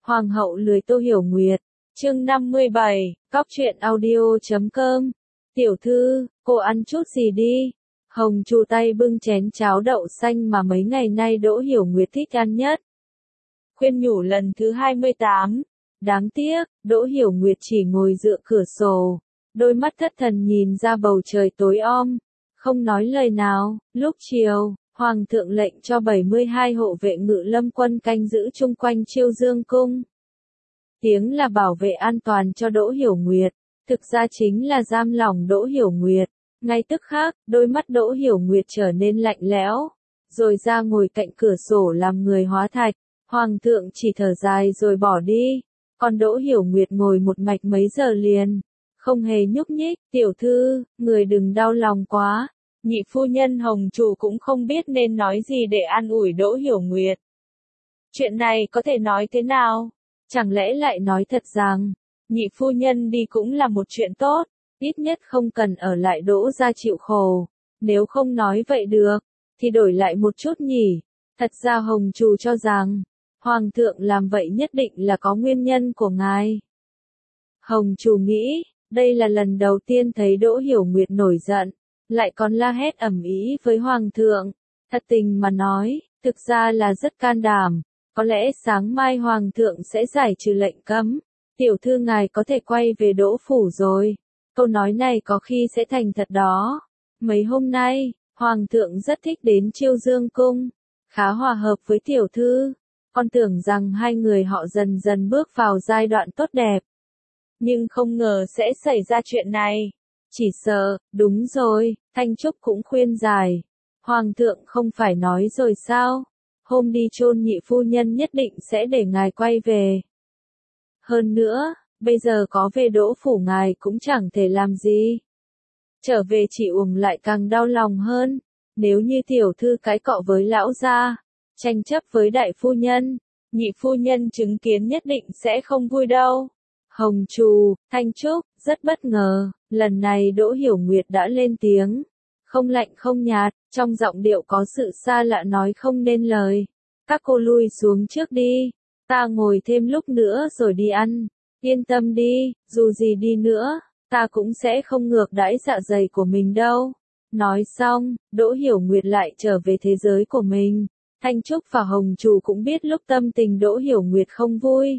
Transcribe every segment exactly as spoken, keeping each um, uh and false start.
Hoàng hậu lười Tô Hiểu Nguyệt. Chương năm mươi bảy, Cóc truyện audio chấm com. Tiểu thư, cô ăn chút gì đi. Hồng Chu tay bưng chén cháo đậu xanh mà mấy ngày nay Đỗ Hiểu Nguyệt thích ăn nhất. Khuyên nhủ lần thứ hai mươi tám. Đáng tiếc, Đỗ Hiểu Nguyệt chỉ ngồi dựa cửa sổ, đôi mắt thất thần nhìn ra bầu trời tối om, không nói lời nào. Lúc chiều, Hoàng thượng lệnh cho bảy mươi hai hộ vệ ngự lâm quân canh giữ chung quanh Chiêu Dương cung. Tiếng là bảo vệ an toàn cho Đỗ Hiểu Nguyệt, thực ra chính là giam lỏng Đỗ Hiểu Nguyệt. Ngay tức khắc, đôi mắt Đỗ Hiểu Nguyệt trở nên lạnh lẽo, rồi ra ngồi cạnh cửa sổ làm người hóa thạch. Hoàng thượng chỉ thở dài rồi bỏ đi, còn Đỗ Hiểu Nguyệt ngồi một mạch mấy giờ liền, không hề nhúc nhích. Tiểu thư, người đừng đau lòng quá. Nhị phu nhân Hồng Chu cũng không biết nên nói gì để an ủi Đỗ Hiểu Nguyệt. Chuyện này có thể nói thế nào? Chẳng lẽ lại nói thật rằng, nhị phu nhân đi cũng là một chuyện tốt, ít nhất không cần ở lại Đỗ gia chịu khổ. Nếu không nói vậy được, thì đổi lại một chút nhỉ. Thật ra Hồng Chu cho rằng, Hoàng thượng làm vậy nhất định là có nguyên nhân của ngài. Hồng Chu nghĩ, đây là lần đầu tiên thấy Đỗ Hiểu Nguyệt nổi giận, lại còn la hét ầm ĩ với Hoàng thượng. Thật tình mà nói, thực ra là rất can đảm. Có lẽ sáng mai Hoàng thượng sẽ giải trừ lệnh cấm. Tiểu thư ngài có thể quay về Đỗ phủ rồi. Câu nói này có khi sẽ thành thật đó. Mấy hôm nay, Hoàng thượng rất thích đến Chiêu Dương cung, khá hòa hợp với tiểu thư. Con tưởng rằng hai người họ dần dần bước vào giai đoạn tốt đẹp. Nhưng không ngờ sẽ xảy ra chuyện này. Chỉ sợ, đúng rồi, Thanh Trúc cũng khuyên giải. Hoàng thượng không phải nói rồi sao? Hôm đi chôn nhị phu nhân nhất định sẽ để ngài quay về. Hơn nữa, bây giờ có về Đỗ phủ ngài cũng chẳng thể làm gì. Trở về chị Uổng lại càng đau lòng hơn. Nếu như tiểu thư cãi cọ với lão gia, tranh chấp với đại phu nhân, nhị phu nhân chứng kiến nhất định sẽ không vui đâu. Hồng Chu, Thanh Trúc, rất bất ngờ, lần này Đỗ Hiểu Nguyệt đã lên tiếng. Không lạnh không nhạt, trong giọng điệu có sự xa lạ nói không nên lời. Các cô lui xuống trước đi, ta ngồi thêm lúc nữa rồi đi ăn. Yên tâm đi, dù gì đi nữa, ta cũng sẽ không ngược đãi dạ dày của mình đâu. Nói xong, Đỗ Hiểu Nguyệt lại trở về thế giới của mình. Thanh Trúc và Hồng Chu cũng biết lúc tâm tình Đỗ Hiểu Nguyệt không vui.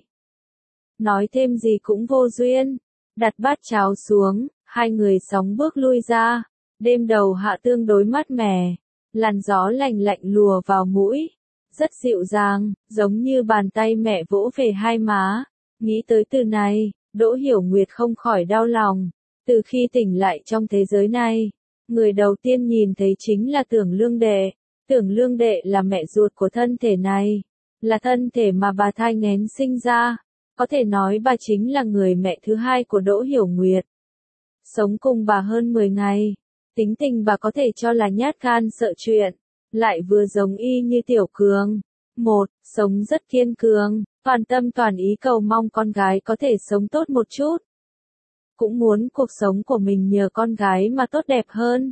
Nói thêm gì cũng vô duyên. Đặt bát cháo xuống, hai người sóng bước lui ra. Đêm đầu hạ tương đối mát mẻ, làn gió lành lạnh lùa vào mũi, rất dịu dàng, giống như bàn tay mẹ vỗ về hai má. Nghĩ tới từ này, Đỗ Hiểu Nguyệt không khỏi đau lòng. Từ khi tỉnh lại trong thế giới này, người đầu tiên nhìn thấy chính là Tưởng Lương Đệ. Tưởng Lương Đệ là mẹ ruột của thân thể này, là thân thể mà bà thai nghén sinh ra. Có thể nói bà chính là người mẹ thứ hai của Đỗ Hiểu Nguyệt. Sống cùng bà hơn mười ngày. Tính tình bà có thể cho là nhát gan sợ chuyện, lại vừa giống y như Tiểu Cường. Một, sống rất kiên cường, toàn tâm toàn ý cầu mong con gái có thể sống tốt một chút. Cũng muốn cuộc sống của mình nhờ con gái mà tốt đẹp hơn.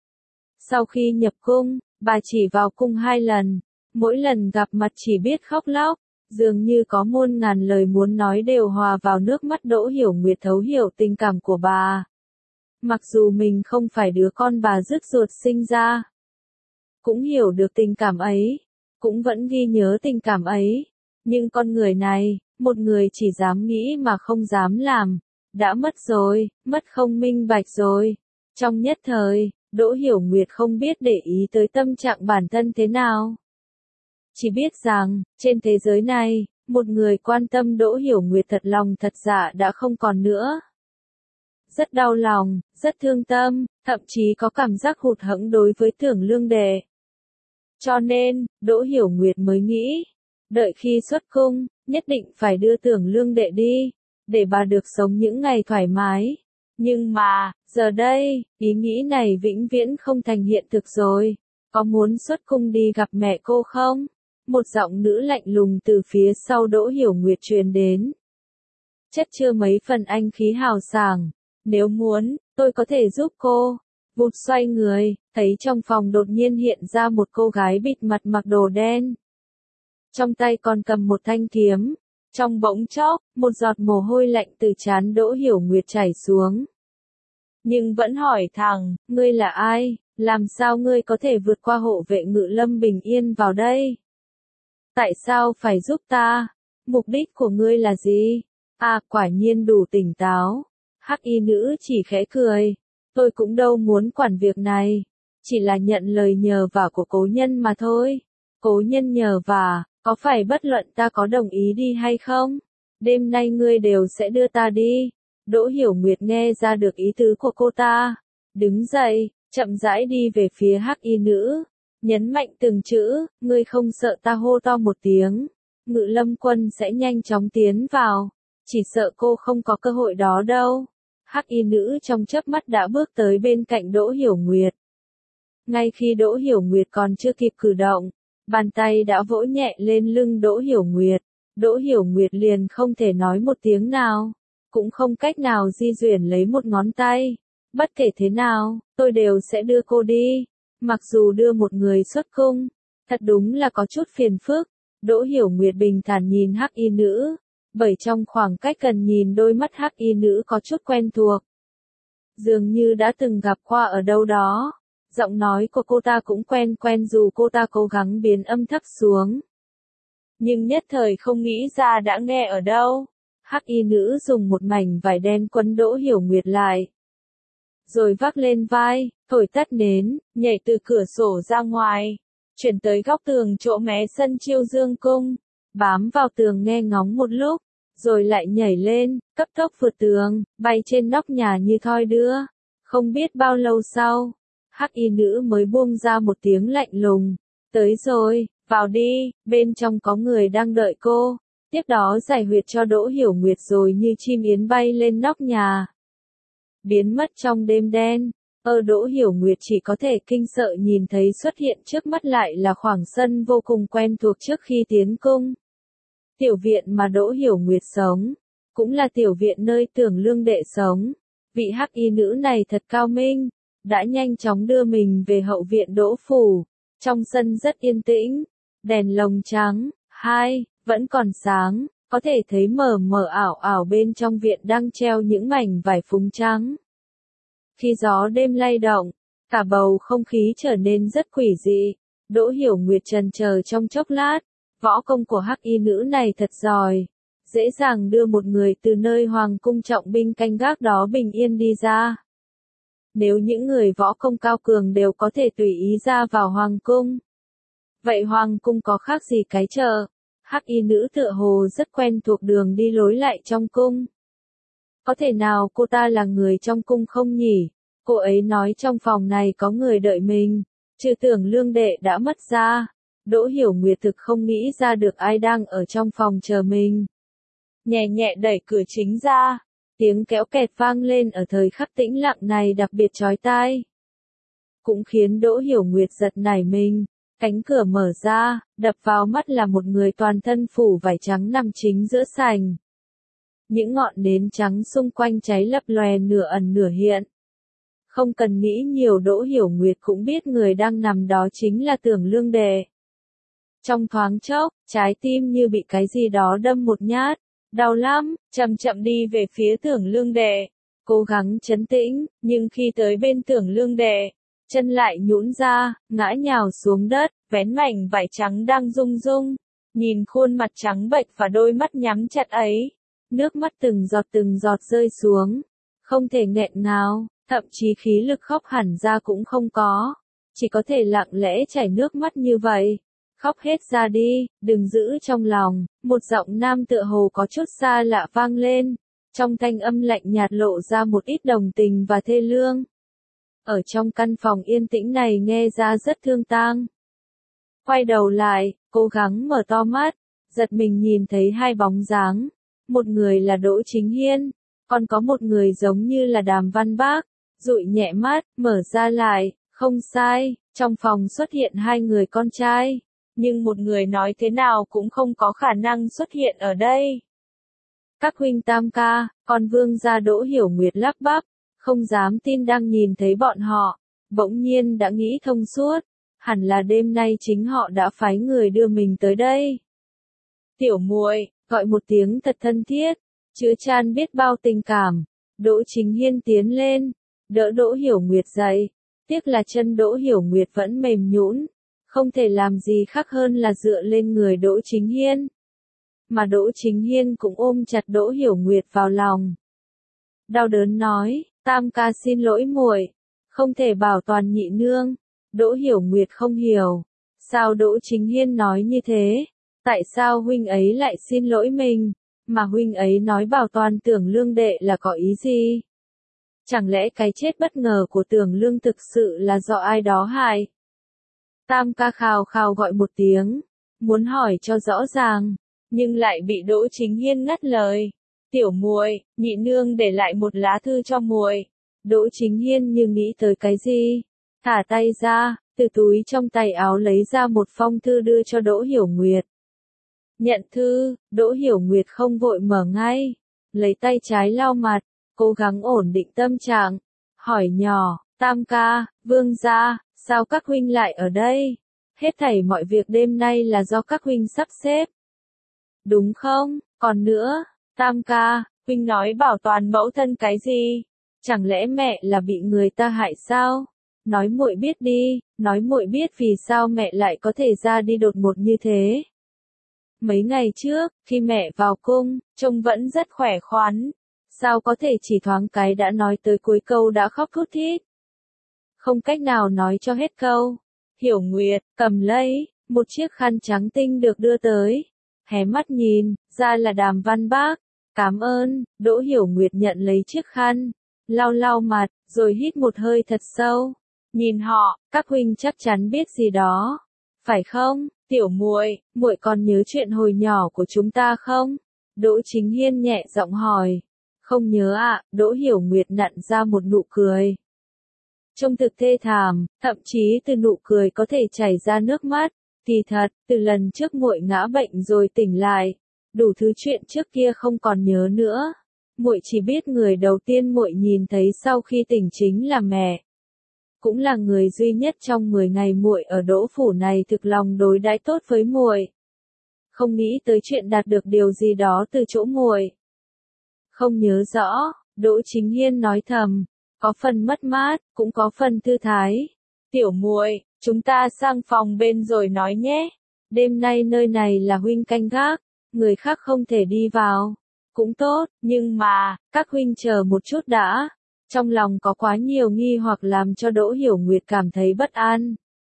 Sau khi nhập cung, bà chỉ vào cung hai lần, mỗi lần gặp mặt chỉ biết khóc lóc, dường như có muôn ngàn lời muốn nói đều hòa vào nước mắt. Đỗ Hiểu Nguyệt thấu hiểu tình cảm của bà. Mặc dù mình không phải đứa con bà rứt ruột sinh ra, cũng hiểu được tình cảm ấy, cũng vẫn ghi nhớ tình cảm ấy. Nhưng con người này, một người chỉ dám nghĩ mà không dám làm, đã mất rồi, mất không minh bạch rồi. Trong nhất thời, Đỗ Hiểu Nguyệt không biết để ý tới tâm trạng bản thân thế nào. Chỉ biết rằng, trên thế giới này, một người quan tâm Đỗ Hiểu Nguyệt thật lòng thật dạ đã không còn nữa. Rất đau lòng, rất thương tâm, thậm chí có cảm giác hụt hẫng đối với Tưởng Lương Đệ. Cho nên, Đỗ Hiểu Nguyệt mới nghĩ, đợi khi xuất cung, nhất định phải đưa Tưởng Lương Đệ đi, để bà được sống những ngày thoải mái. Nhưng mà, giờ đây, ý nghĩ này vĩnh viễn không thành hiện thực rồi. Có muốn xuất cung đi gặp mẹ cô không? Một giọng nữ lạnh lùng từ phía sau Đỗ Hiểu Nguyệt truyền đến. Chất chứa mấy phần anh khí hào sảng. Nếu muốn, tôi có thể giúp cô. Vụt xoay người, thấy trong phòng đột nhiên hiện ra một cô gái bịt mặt mặc đồ đen. Trong tay còn cầm một thanh kiếm. Trong bỗng chốc, một giọt mồ hôi lạnh từ trán Đỗ Hiểu Nguyệt chảy xuống. Nhưng vẫn hỏi thẳng, ngươi là ai, làm sao ngươi có thể vượt qua hộ vệ Ngự Lâm Bình Yên vào đây? Tại sao phải giúp ta? Mục đích của ngươi là gì? À, quả nhiên đủ tỉnh táo. Hắc y nữ chỉ khẽ cười. Tôi cũng đâu muốn quản việc này. Chỉ là nhận lời nhờ vả của cố nhân mà thôi. Cố nhân nhờ vả, có phải bất luận ta có đồng ý đi hay không? Đêm nay ngươi đều sẽ đưa ta đi. Đỗ Hiểu Nguyệt nghe ra được ý tứ của cô ta. Đứng dậy, chậm rãi đi về phía hắc y nữ. Nhấn mạnh từng chữ, ngươi không sợ ta hô to một tiếng. Ngự Lâm quân sẽ nhanh chóng tiến vào. Chỉ sợ cô không có cơ hội đó đâu. Hắc y nữ trong chớp mắt đã bước tới bên cạnh Đỗ Hiểu Nguyệt. Ngay khi Đỗ Hiểu Nguyệt còn chưa kịp cử động, bàn tay đã vỗ nhẹ lên lưng Đỗ Hiểu Nguyệt. Đỗ Hiểu Nguyệt liền không thể nói một tiếng nào, cũng không cách nào di chuyển lấy một ngón tay. Bất kể thế nào, tôi đều sẽ đưa cô đi. Mặc dù đưa một người xuất cung, thật đúng là có chút phiền phức. Đỗ Hiểu Nguyệt bình thản nhìn hắc y nữ, bởi trong khoảng cách gần nhìn đôi mắt hắc y nữ có chút quen thuộc. Dường như đã từng gặp qua ở đâu đó. Giọng nói của cô ta cũng quen quen dù cô ta cố gắng biến âm thấp xuống. Nhưng nhất thời không nghĩ ra đã nghe ở đâu. Hắc y nữ dùng một mảnh vải đen quấn Đỗ Hiểu Nguyệt lại. Rồi vác lên vai, thổi tắt nến, nhảy từ cửa sổ ra ngoài. Chuyển tới góc tường chỗ mé sân Chiêu Dương cung. Bám vào tường nghe ngóng một lúc. Rồi lại nhảy lên, cấp tốc vượt tường, bay trên nóc nhà như thoi đưa. Không biết bao lâu sau, hắc y nữ mới buông ra một tiếng lạnh lùng. Tới rồi, vào đi, bên trong có người đang đợi cô. Tiếp đó giải huyệt cho Đỗ Hiểu Nguyệt rồi như chim yến bay lên nóc nhà. Biến mất trong đêm đen. Ở Đỗ Hiểu Nguyệt chỉ có thể kinh sợ nhìn thấy xuất hiện trước mắt lại là khoảng sân vô cùng quen thuộc trước khi tiến cung. Tiểu viện mà Đỗ Hiểu Nguyệt sống, cũng là tiểu viện nơi Tưởng Lương Đệ sống. Vị hắc y nữ này thật cao minh, đã nhanh chóng đưa mình về hậu viện Đỗ phủ. Trong sân rất yên tĩnh, đèn lồng trắng, hai, vẫn còn sáng, có thể thấy mờ mờ ảo ảo bên trong viện đang treo những mảnh vải phúng trắng. Khi gió đêm lay động, cả bầu không khí trở nên rất quỷ dị. Đỗ Hiểu Nguyệt chần chờ trong chốc lát, võ công của hắc y nữ này thật giỏi, dễ dàng đưa một người từ nơi hoàng cung trọng binh canh gác đó bình yên đi ra. Nếu những người võ công cao cường đều có thể tùy ý ra vào hoàng cung, vậy hoàng cung có khác gì cái chợ? Hắc y nữ tựa hồ rất quen thuộc đường đi lối lại trong cung. Có thể nào cô ta là người trong cung không nhỉ? Cô ấy nói trong phòng này có người đợi mình, trừ Tưởng Lương Đệ đã mất ra. Đỗ Hiểu Nguyệt thực không nghĩ ra được ai đang ở trong phòng chờ mình. Nhẹ nhẹ đẩy cửa chính ra, tiếng kéo kẹt vang lên ở thời khắc tĩnh lặng này đặc biệt chói tai. Cũng khiến Đỗ Hiểu Nguyệt giật nảy mình, cánh cửa mở ra, đập vào mắt là một người toàn thân phủ vải trắng nằm chính giữa sảnh. Những ngọn nến trắng xung quanh cháy lấp lòe nửa ẩn nửa hiện. Không cần nghĩ nhiều Đỗ Hiểu Nguyệt cũng biết người đang nằm đó chính là Tưởng Lương Đệ. Trong thoáng chốc, trái tim như bị cái gì đó đâm một nhát, đau lắm, chậm chậm đi về phía Tưởng Lương Đệ, cố gắng trấn tĩnh, nhưng khi tới bên Tưởng Lương Đệ, chân lại nhũn ra, ngã nhào xuống đất, vén mảnh vải trắng đang rung rung, nhìn khuôn mặt trắng bệch và đôi mắt nhắm chặt ấy, nước mắt từng giọt từng giọt rơi xuống, không thể nghẹn ngào, thậm chí khí lực khóc hẳn ra cũng không có, chỉ có thể lặng lẽ chảy nước mắt như vậy. Khóc hết ra đi, đừng giữ trong lòng, một giọng nam tựa hồ có chút xa lạ vang lên, trong thanh âm lạnh nhạt lộ ra một ít đồng tình và thê lương. Ở trong căn phòng yên tĩnh này nghe ra rất thương tang. Quay đầu lại, cố gắng mở to mắt, giật mình nhìn thấy hai bóng dáng, một người là Đỗ Chính Hiên, còn có một người giống như là Đàm Văn Bác, dụi nhẹ mắt, mở ra lại, không sai, trong phòng xuất hiện hai người con trai. Nhưng một người nói thế nào cũng không có khả năng xuất hiện ở đây. Các huynh tam ca, con vương gia Đỗ Hiểu Nguyệt lắp bắp, không dám tin đang nhìn thấy bọn họ, bỗng nhiên đã nghĩ thông suốt, hẳn là đêm nay chính họ đã phái người đưa mình tới đây. Tiểu muội, gọi một tiếng thật thân thiết, chứa chan biết bao tình cảm. Đỗ Chính Hiên tiến lên, đỡ Đỗ Hiểu Nguyệt dậy. Tiếc là chân Đỗ Hiểu Nguyệt vẫn mềm nhũn, không thể làm gì khác hơn là dựa lên người Đỗ Chính Hiên. Mà Đỗ Chính Hiên cũng ôm chặt Đỗ Hiểu Nguyệt vào lòng. Đau đớn nói, Tam ca xin lỗi muội, không thể bảo toàn nhị nương. Đỗ Hiểu Nguyệt không hiểu, sao Đỗ Chính Hiên nói như thế, tại sao huynh ấy lại xin lỗi mình, mà huynh ấy nói bảo toàn Tưởng Lương đệ là có ý gì? Chẳng lẽ cái chết bất ngờ của Tưởng Lương thực sự là do ai đó hại? Tam ca khào khào gọi một tiếng, muốn hỏi cho rõ ràng, nhưng lại bị Đỗ Chính Hiên ngắt lời. Tiểu muội, nhị nương để lại một lá thư cho muội. Đỗ Chính Hiên như nghĩ tới cái gì, thả tay ra, từ túi trong tay áo lấy ra một phong thư đưa cho Đỗ Hiểu Nguyệt. Nhận thư, Đỗ Hiểu Nguyệt không vội mở ngay, lấy tay trái lau mặt, cố gắng ổn định tâm trạng, hỏi nhỏ, Tam ca, Vương gia, sao các huynh lại ở đây? Hết thảy mọi việc đêm nay là do các huynh sắp xếp. Đúng không? Còn nữa, Tam ca, huynh nói bảo toàn mẫu thân cái gì? Chẳng lẽ mẹ là bị người ta hại sao? Nói muội biết đi, nói muội biết vì sao mẹ lại có thể ra đi đột ngột như thế. Mấy ngày trước, khi mẹ vào cung, trông vẫn rất khỏe khoắn. Sao có thể chỉ thoáng cái đã nói tới cuối câu đã khóc thút thít? Không cách nào nói cho hết câu. Hiểu Nguyệt, cầm lấy, một chiếc khăn trắng tinh được đưa tới. Hé mắt nhìn, ra là Đàm Văn Bác. Cảm ơn, Đỗ Hiểu Nguyệt nhận lấy chiếc khăn, lau lau mặt, rồi hít một hơi thật sâu. Nhìn họ, các huynh chắc chắn biết gì đó. Phải không, tiểu muội, muội còn nhớ chuyện hồi nhỏ của chúng ta không? Đỗ Chính Hiên nhẹ giọng hỏi. Không nhớ ạ, à, Đỗ Hiểu Nguyệt nặn ra một nụ cười. Trông thực thê thảm, thậm chí từ nụ cười có thể chảy ra nước mắt. Thì thật, từ lần trước muội ngã bệnh rồi tỉnh lại, đủ thứ chuyện trước kia không còn nhớ nữa. Muội chỉ biết người đầu tiên muội nhìn thấy sau khi tỉnh chính là mẹ. Cũng là người duy nhất trong mười ngày muội ở Đỗ phủ này thực lòng đối đãi tốt với muội. Không nghĩ tới chuyện đạt được điều gì đó từ chỗ muội. Không nhớ rõ, Đỗ Chính Hiên nói thầm, có phần mất mát, cũng có phần thư thái. Tiểu muội, chúng ta sang phòng bên rồi nói nhé. Đêm nay nơi này là huynh canh gác, người khác không thể đi vào. Cũng tốt, nhưng mà, các huynh chờ một chút đã. Trong lòng có quá nhiều nghi hoặc làm cho Đỗ Hiểu Nguyệt cảm thấy bất an.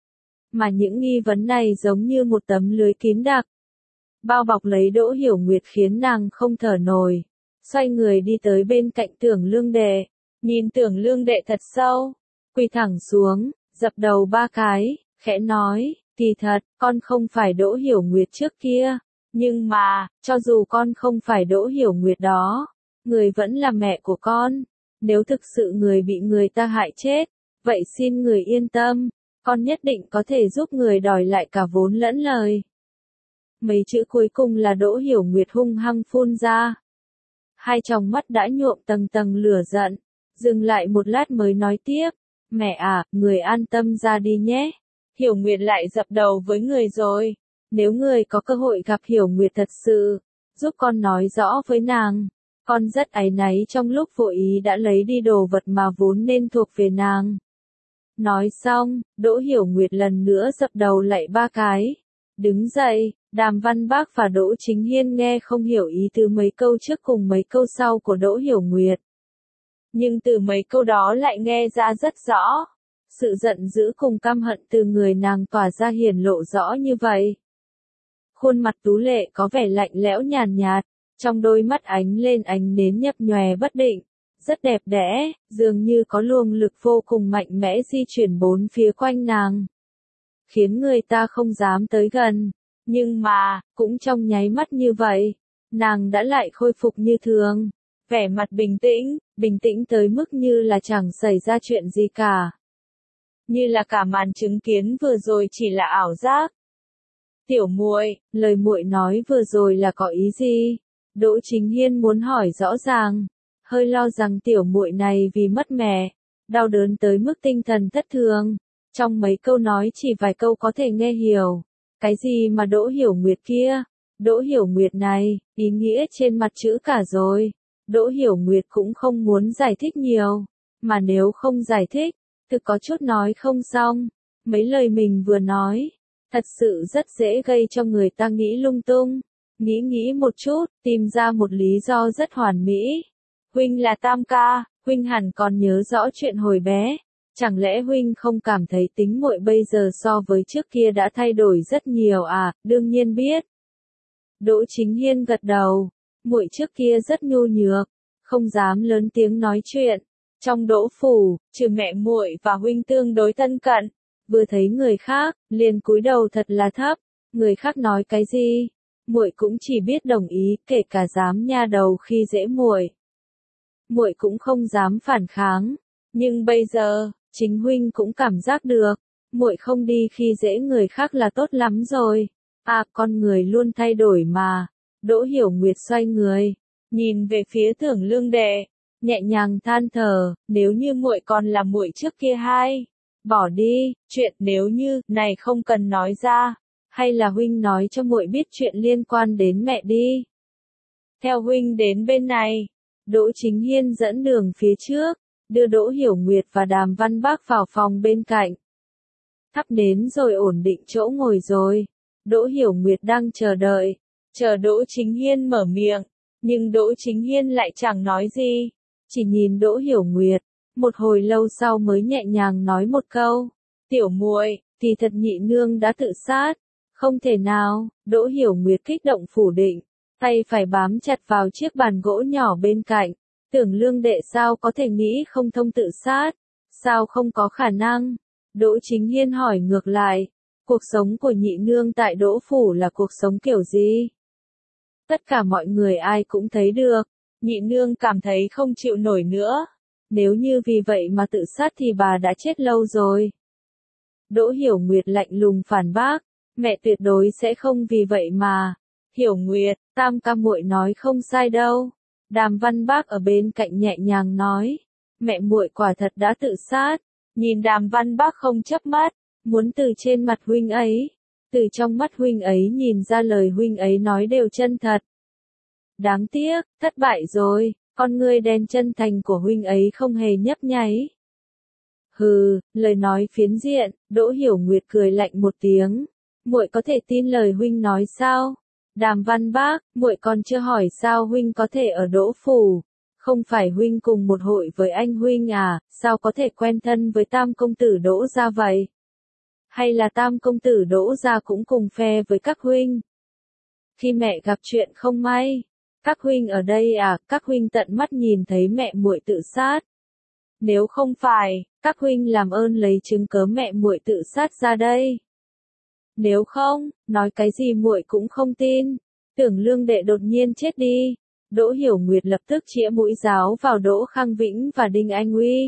Mà những nghi vấn này giống như một tấm lưới kín đặc. Bao bọc lấy Đỗ Hiểu Nguyệt khiến nàng không thở nổi. Xoay người đi tới bên cạnh Tưởng Lương đệ. Nhìn Tưởng Lương đệ thật sâu. Quỳ thẳng xuống, dập đầu ba cái, khẽ nói, kỳ thật, con không phải Đỗ Hiểu Nguyệt trước kia. Nhưng mà, cho dù con không phải Đỗ Hiểu Nguyệt đó, người vẫn là mẹ của con. Nếu thực sự người bị người ta hại chết, vậy xin người yên tâm, con nhất định có thể giúp người đòi lại cả vốn lẫn lời. Mấy chữ cuối cùng là Đỗ Hiểu Nguyệt hung hăng phun ra. Hai tròng mắt đã nhuộm tầng tầng lửa giận, dừng lại một lát mới nói tiếp, mẹ à, người an tâm ra đi nhé. Hiểu Nguyệt lại dập đầu với người rồi, nếu người có cơ hội gặp Hiểu Nguyệt thật sự, giúp con nói rõ với nàng. Con rất áy náy trong lúc vô ý đã lấy đi đồ vật mà vốn nên thuộc về nàng. Nói xong, Đỗ Hiểu Nguyệt lần nữa dập đầu lạy ba cái. Đứng dậy, Đàm Văn Bác và Đỗ Chính Hiên nghe không hiểu ý từ mấy câu trước cùng mấy câu sau của Đỗ Hiểu Nguyệt. Nhưng từ mấy câu đó lại nghe ra rất rõ. Sự giận dữ cùng căm hận từ người nàng tỏa ra hiển lộ rõ như vậy. Khuôn mặt tú lệ có vẻ lạnh lẽo nhàn nhạt. Trong đôi mắt ánh lên ánh nến nhấp nhòe bất định, rất đẹp đẽ, dường như có luồng lực vô cùng mạnh mẽ di chuyển bốn phía quanh nàng. Khiến người ta không dám tới gần, nhưng mà, cũng trong nháy mắt như vậy, nàng đã lại khôi phục như thường, vẻ mặt bình tĩnh, bình tĩnh tới mức như là chẳng xảy ra chuyện gì cả. Như là cả màn chứng kiến vừa rồi chỉ là ảo giác. Tiểu muội, lời muội nói vừa rồi là có ý gì? Đỗ Chính Hiên muốn hỏi rõ ràng, hơi lo rằng tiểu muội này vì mất mẹ, đau đớn tới mức tinh thần thất thường. Trong mấy câu nói chỉ vài câu có thể nghe hiểu. Cái gì mà Đỗ Hiểu Nguyệt kia, Đỗ Hiểu Nguyệt này, ý nghĩa trên mặt chữ cả rồi. Đỗ Hiểu Nguyệt cũng không muốn giải thích nhiều, mà nếu không giải thích, thực có chút nói không xong. Mấy lời mình vừa nói, thật sự rất dễ gây cho người ta nghĩ lung tung. Nghĩ nghĩ một chút, tìm ra một lý do rất hoàn mỹ. Huynh là tam ca, huynh hẳn còn nhớ rõ chuyện hồi bé. Chẳng lẽ huynh không cảm thấy tính muội bây giờ so với trước kia đã thay đổi rất nhiều à? Đương nhiên biết. Đỗ Chính Hiên gật đầu. Muội trước kia rất nhu nhược, không dám lớn tiếng nói chuyện. Trong Đỗ phủ, trừ mẹ muội và huynh tương đối thân cận, vừa thấy người khác, liền cúi đầu thật là thấp. Người khác nói cái gì, muội cũng chỉ biết đồng ý, kể cả dám nha đầu khi dễ muội, muội cũng không dám phản kháng. Nhưng bây giờ, chính huynh cũng cảm giác được, muội không đi khi dễ người khác là tốt lắm rồi. À, con người luôn thay đổi mà. Đỗ Hiểu Nguyệt xoay người, nhìn về phía Tưởng Lương đệ, nhẹ nhàng than thở, nếu như muội còn là muội trước kia hay, bỏ đi, chuyện nếu như này không cần nói ra, hay là huynh nói cho muội biết chuyện liên quan đến mẹ đi. Theo huynh đến bên này. Đỗ Chính Hiên dẫn đường phía trước, đưa Đỗ Hiểu Nguyệt và Đàm Văn Bác vào phòng bên cạnh. Thắp nến rồi ổn định chỗ ngồi rồi. Đỗ Hiểu Nguyệt đang chờ đợi, chờ Đỗ Chính Hiên mở miệng, nhưng Đỗ Chính Hiên lại chẳng nói gì, chỉ nhìn Đỗ Hiểu Nguyệt, một hồi lâu sau mới nhẹ nhàng nói một câu, tiểu muội, thì thật nhị nương đã tự sát. Không thể nào. Đỗ Hiểu Nguyệt kích động phủ định, tay phải bám chặt vào chiếc bàn gỗ nhỏ bên cạnh. Tưởng Lương đệ sao có thể nghĩ không thông tự sát, sao không có khả năng. Đỗ Chính Hiên hỏi ngược lại, cuộc sống của nhị nương tại Đỗ phủ là cuộc sống kiểu gì? Tất cả mọi người ai cũng thấy được, nhị nương cảm thấy không chịu nổi nữa. Nếu như vì vậy mà tự sát thì bà đã chết lâu rồi. Đỗ Hiểu Nguyệt lạnh lùng phản bác, mẹ tuyệt đối sẽ không vì vậy mà. Hiểu Nguyệt, tam ca muội nói không sai đâu. Đàm Văn Bác ở bên cạnh nhẹ nhàng nói, mẹ muội quả thật đã tự sát. Nhìn Đàm Văn Bác không chớp mắt, muốn từ trên mặt huynh ấy, từ trong mắt huynh ấy nhìn ra lời huynh ấy nói đều chân thật. Đáng tiếc, thất bại rồi, con ngươi đen chân thành của huynh ấy không hề nhấp nháy. Hừ, lời nói phiến diện. Đỗ Hiểu Nguyệt cười lạnh một tiếng, muội có thể tin lời huynh nói sao? Đàm Văn Bác, muội còn chưa hỏi sao huynh có thể ở Đỗ phủ? Không phải huynh cùng một hội với anh huynh à, sao có thể quen thân với tam công tử Đỗ gia vậy? Hay là tam công tử Đỗ gia cũng cùng phe với các huynh? Khi mẹ gặp chuyện không may, các huynh ở đây à, các huynh tận mắt nhìn thấy mẹ muội tự sát. Nếu không phải, các huynh làm ơn lấy chứng cớ mẹ muội tự sát ra đây. Nếu không, nói cái gì muội cũng không tin. Tưởng Lương đệ đột nhiên chết đi. Đỗ Hiểu Nguyệt lập tức chĩa mũi giáo vào Đỗ Khang Vĩnh và Đinh Anh Uy.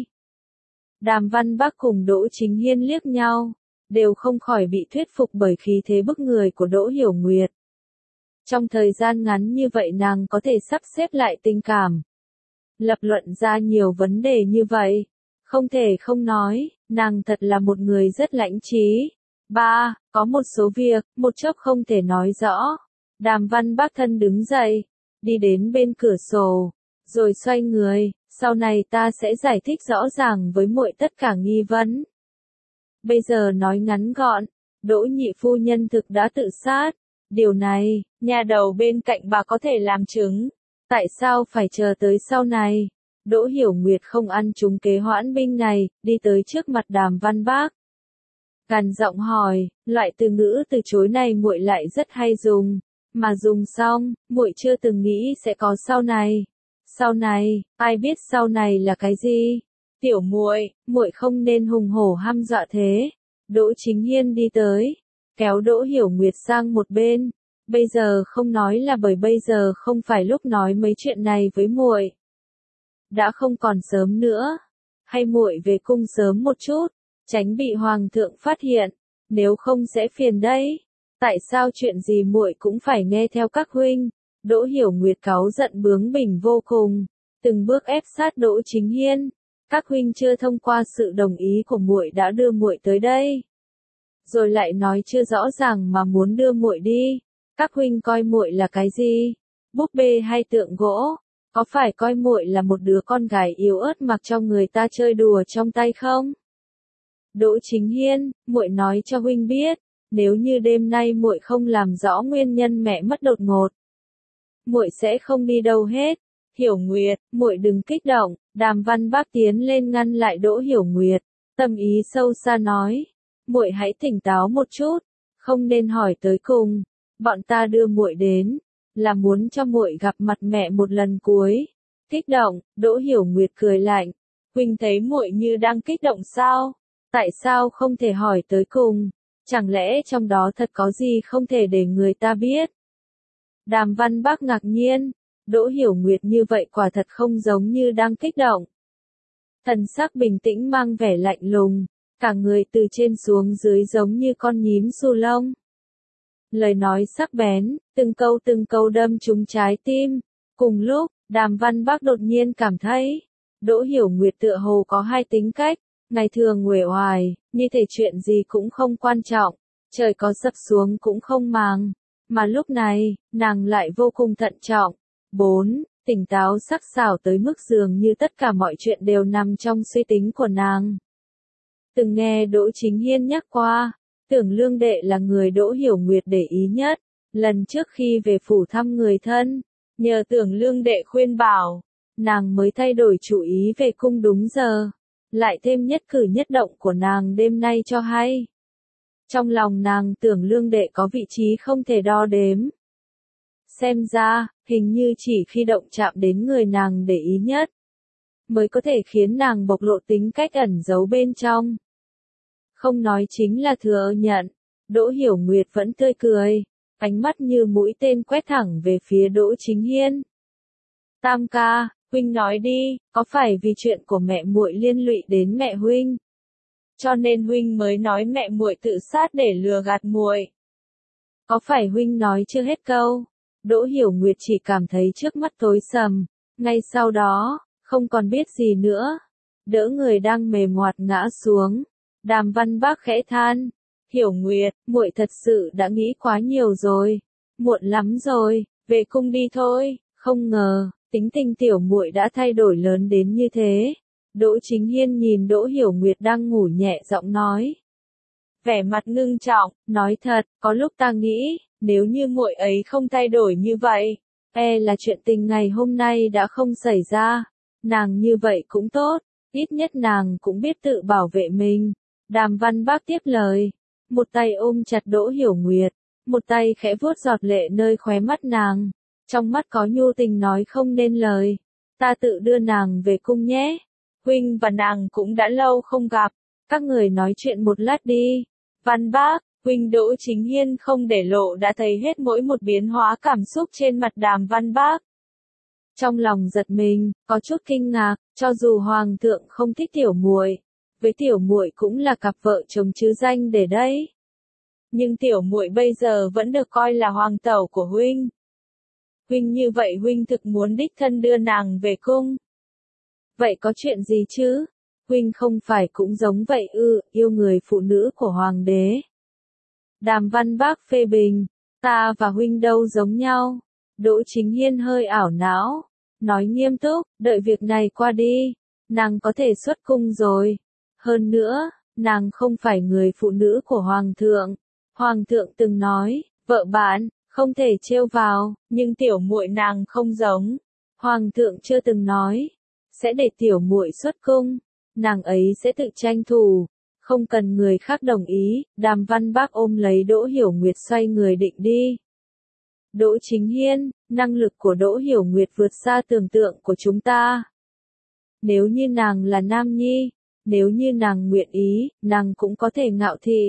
Đàm Văn Bác cùng Đỗ Chính Hiên liếc nhau, đều không khỏi bị thuyết phục bởi khí thế bức người của Đỗ Hiểu Nguyệt. Trong thời gian ngắn như vậy nàng có thể sắp xếp lại tình cảm, lập luận ra nhiều vấn đề như vậy. Không thể không nói, nàng thật là một người rất lãnh trí. Ba, có một số việc, một chốc không thể nói rõ. Đàm Văn Bác thân đứng dậy, đi đến bên cửa sổ, rồi xoay người, sau này ta sẽ giải thích rõ ràng với muội tất cả nghi vấn. Bây giờ nói ngắn gọn, Đỗ nhị phu nhân thực đã tự sát. Điều này, nhà đầu bên cạnh bà có thể làm chứng. Tại sao phải chờ tới sau này? Đỗ Hiểu Nguyệt không ăn trúng kế hoãn binh này, đi tới trước mặt Đàm Văn Bác. Gằn giọng hỏi, loại từ ngữ từ chối này muội lại rất hay dùng, mà dùng xong, muội chưa từng nghĩ sẽ có sau này. Sau này, ai biết sau này là cái gì? Tiểu muội, muội không nên hùng hổ hăm dọa thế. Đỗ Chính Hiên đi tới, kéo Đỗ Hiểu Nguyệt sang một bên. Bây giờ không nói là bởi bây giờ không phải lúc nói mấy chuyện này với muội. Đã không còn sớm nữa, hay muội về cung sớm một chút, tránh bị hoàng thượng phát hiện, nếu không sẽ phiền đấy. Tại sao chuyện gì muội cũng phải nghe theo các huynh? Đỗ Hiểu Nguyệt cáu giận bướng bỉnh vô cùng, từng bước ép sát Đỗ Chính Hiên. Các huynh chưa thông qua sự đồng ý của muội đã đưa muội tới đây, rồi lại nói chưa rõ ràng mà muốn đưa muội đi. Các huynh coi muội là cái gì? Búp bê hay tượng gỗ? Có phải coi muội là một đứa con gái yếu ớt mặc cho người ta chơi đùa trong tay không? Đỗ Chính Hiên, muội nói cho huynh biết, nếu như đêm nay muội không làm rõ nguyên nhân mẹ mất đột ngột, muội sẽ không đi đâu hết. Hiểu Nguyệt, muội đừng kích động. Đàm Văn Bác tiến lên ngăn lại Đỗ Hiểu Nguyệt, tâm ý sâu xa nói, muội hãy tỉnh táo một chút, không nên hỏi tới cùng. Bọn ta đưa muội đến là muốn cho muội gặp mặt mẹ một lần cuối. Kích động, Đỗ Hiểu Nguyệt cười lạnh, huynh thấy muội như đang kích động sao? Tại sao không thể hỏi tới cùng? Chẳng lẽ trong đó thật có gì không thể để người ta biết? Đàm Văn Bác ngạc nhiên, Đỗ Hiểu Nguyệt như vậy quả thật không giống như đang kích động. Thần sắc bình tĩnh mang vẻ lạnh lùng, cả người từ trên xuống dưới giống như con nhím xù lông. Lời nói sắc bén, từng câu từng câu đâm trúng trái tim. Cùng lúc, Đàm Văn Bác đột nhiên cảm thấy, Đỗ Hiểu Nguyệt tựa hồ có hai tính cách, ngày thường uể oải, như thể chuyện gì cũng không quan trọng, trời có sập xuống cũng không màng, mà lúc này, nàng lại vô cùng thận trọng. bốn. Tỉnh táo sắc sảo tới mức dường như tất cả mọi chuyện đều nằm trong suy tính của nàng. Từng nghe Đỗ Chính Hiên nhắc qua, Tưởng Lương Đệ là người Đỗ Hiểu Nguyệt để ý nhất. Lần trước khi về phủ thăm người thân, nhờ Tưởng Lương Đệ khuyên bảo, nàng mới thay đổi chủ ý về cung đúng giờ, lại thêm nhất cử nhất động của nàng đêm nay cho hay. Trong lòng nàng Tưởng Lương Đệ có vị trí không thể đo đếm. Xem ra, hình như chỉ khi động chạm đến người nàng để ý nhất, mới có thể khiến nàng bộc lộ tính cách ẩn giấu bên trong. Không nói chính là thừa nhận, Đỗ Hiểu Nguyệt vẫn tươi cười, ánh mắt như mũi tên quét thẳng về phía Đỗ Chính Hiên. Tam ca, huynh nói đi, có phải vì chuyện của mẹ muội liên lụy đến mẹ huynh, cho nên huynh mới nói mẹ muội tự sát để lừa gạt muội? Có phải huynh nói chưa hết câu? Đỗ Hiểu Nguyệt chỉ cảm thấy trước mắt tối sầm, ngay sau đó, không còn biết gì nữa. Đỡ người đang mềm ngoặt ngã xuống. Đàm Văn Bác khẽ than, Hiểu Nguyệt, muội thật sự đã nghĩ quá nhiều rồi. Muộn lắm rồi, về cung đi thôi. Không ngờ, tính tình tiểu muội đã thay đổi lớn đến như thế. Đỗ Chính Hiên nhìn Đỗ Hiểu Nguyệt đang ngủ nhẹ giọng nói. Vẻ mặt ngưng trọng, nói thật, có lúc ta nghĩ, nếu như muội ấy không thay đổi như vậy, e là chuyện tình ngày hôm nay đã không xảy ra. Nàng như vậy cũng tốt, ít nhất nàng cũng biết tự bảo vệ mình. Đàm Văn Bác tiếp lời, một tay ôm chặt Đỗ Hiểu Nguyệt, một tay khẽ vuốt giọt lệ nơi khóe mắt nàng, trong mắt có nhu tình nói không nên lời. Ta tự đưa nàng về cung nhé. Huynh và nàng cũng đã lâu không gặp, các người nói chuyện một lát đi. Văn Bác, huynh. Đỗ Chính Hiên không để lộ đã thấy hết mỗi một biến hóa cảm xúc trên mặt Đàm Văn Bác. Trong lòng giật mình, có chút kinh ngạc, cho dù hoàng thượng không thích tiểu muội, với tiểu muội cũng là cặp vợ chồng chứ danh để đấy. Nhưng tiểu muội bây giờ vẫn được coi là hoàng tẩu của huynh. Huynh như vậy huynh thực muốn đích thân đưa nàng về cung. Vậy có chuyện gì chứ? Huynh không phải cũng giống vậy ư, yêu người phụ nữ của hoàng đế. Đàm Văn Bác phê bình, ta và huynh đâu giống nhau. Đỗ Chính Hiên hơi ảo não, nói nghiêm túc, đợi việc này qua đi, nàng có thể xuất cung rồi. Hơn nữa, nàng không phải người phụ nữ của hoàng thượng. Hoàng thượng từng nói, vợ bạn, không thể trêu vào, nhưng tiểu muội nàng không giống. Hoàng thượng chưa từng nói, sẽ để tiểu muội xuất cung, nàng ấy sẽ tự tranh thủ, không cần người khác đồng ý. Đàm Văn Bác ôm lấy Đỗ Hiểu Nguyệt xoay người định đi. Đỗ Chính Hiên, năng lực của Đỗ Hiểu Nguyệt vượt xa tưởng tượng của chúng ta. Nếu như nàng là nam nhi, nếu như nàng nguyện ý, nàng cũng có thể ngạo thị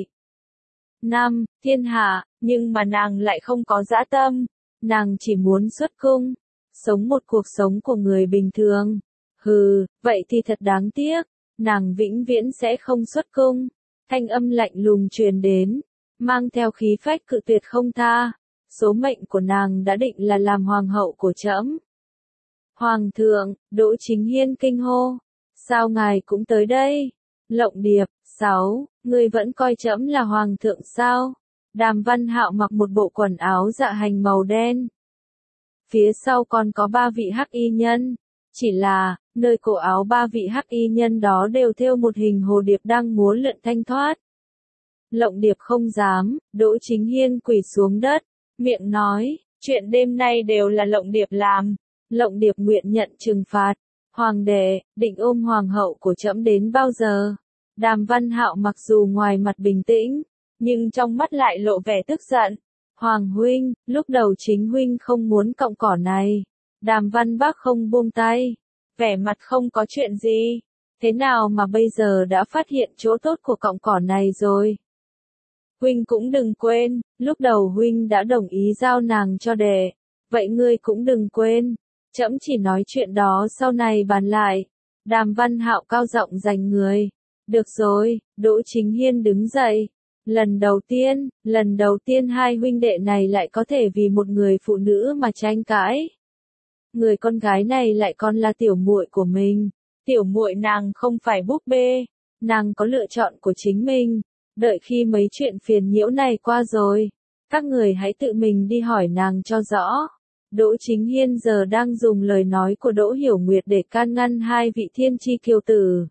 Nam, thiên hạ, nhưng mà nàng lại không có dã tâm. Nàng chỉ muốn xuất cung, sống một cuộc sống của người bình thường. Hừ, vậy thì thật đáng tiếc, nàng vĩnh viễn sẽ không xuất cung. Thanh âm lạnh lùng truyền đến, mang theo khí phách cự tuyệt không tha. Số mệnh của nàng đã định là làm hoàng hậu của trẫm. Hoàng thượng, Đỗ Chính Hiên kinh hô, sao ngài cũng tới đây? Lộng Điệp, sáu, ngươi vẫn coi trẫm là hoàng thượng sao? Đàm Văn Hạo mặc một bộ quần áo dạ hành màu đen. Phía sau còn có ba vị hắc y nhân. Chỉ là, nơi cổ áo ba vị hắc y nhân đó đều thêu một hình hồ điệp đang múa lượn thanh thoát. Lộng Điệp không dám, Đỗ Chính Hiên quỳ xuống đất, miệng nói, chuyện đêm nay đều là Lộng Điệp làm. Lộng Điệp nguyện nhận trừng phạt. Hoàng đệ, định ôm hoàng hậu của trẫm đến bao giờ? Đàm Văn Hạo mặc dù ngoài mặt bình tĩnh, nhưng trong mắt lại lộ vẻ tức giận. Hoàng huynh, lúc đầu chính huynh không muốn cọng cỏ này. Đàm Văn Bác không buông tay, vẻ mặt không có chuyện gì. Thế nào mà bây giờ đã phát hiện chỗ tốt của cọng cỏ này rồi? Huynh cũng đừng quên, lúc đầu huynh đã đồng ý giao nàng cho đệ. Vậy ngươi cũng đừng quên, trẫm chỉ nói chuyện đó sau này bàn lại. Đàm Văn Hạo cao giọng giành người. Được rồi, Đỗ Chính Hiên đứng dậy. Lần đầu tiên, lần đầu tiên hai huynh đệ này lại có thể vì một người phụ nữ mà tranh cãi. Người con gái này lại còn là tiểu muội của mình. Tiểu muội nàng không phải búp bê, nàng có lựa chọn của chính mình. Đợi khi mấy chuyện phiền nhiễu này qua rồi, các người hãy tự mình đi hỏi nàng cho rõ. Đỗ Chính Hiên giờ đang dùng lời nói của Đỗ Hiểu Nguyệt để can ngăn hai vị thiên chi kiêu tử.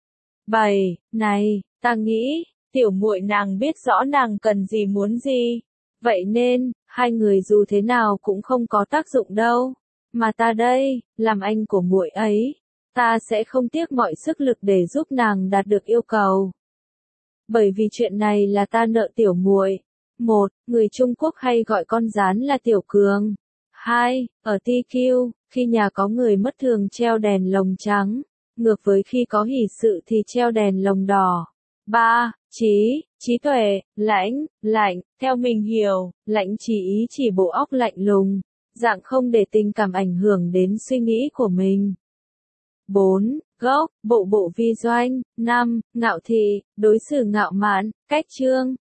Bảy, này, ta nghĩ, tiểu muội nàng biết rõ nàng cần gì muốn gì. Vậy nên, hai người dù thế nào cũng không có tác dụng đâu. Mà ta đây, làm anh của muội ấy, ta sẽ không tiếc mọi sức lực để giúp nàng đạt được yêu cầu. Bởi vì chuyện này là ta nợ tiểu muội. Một, người Trung Quốc hay gọi con gián là tiểu cường. Hai, ở tê quy, khi nhà có người mất thường treo đèn lồng trắng, ngược với khi có hỷ sự thì treo đèn lồng đỏ. Ba, trí, trí tuệ, lãnh, lạnh, theo mình hiểu, lãnh trí ý chỉ bộ óc lạnh lùng, dạng không để tình cảm ảnh hưởng đến suy nghĩ của mình. Bốn, gốc, bộ bộ vi doanh. Năm, ngạo thị, đối xử ngạo mạn, cách trương,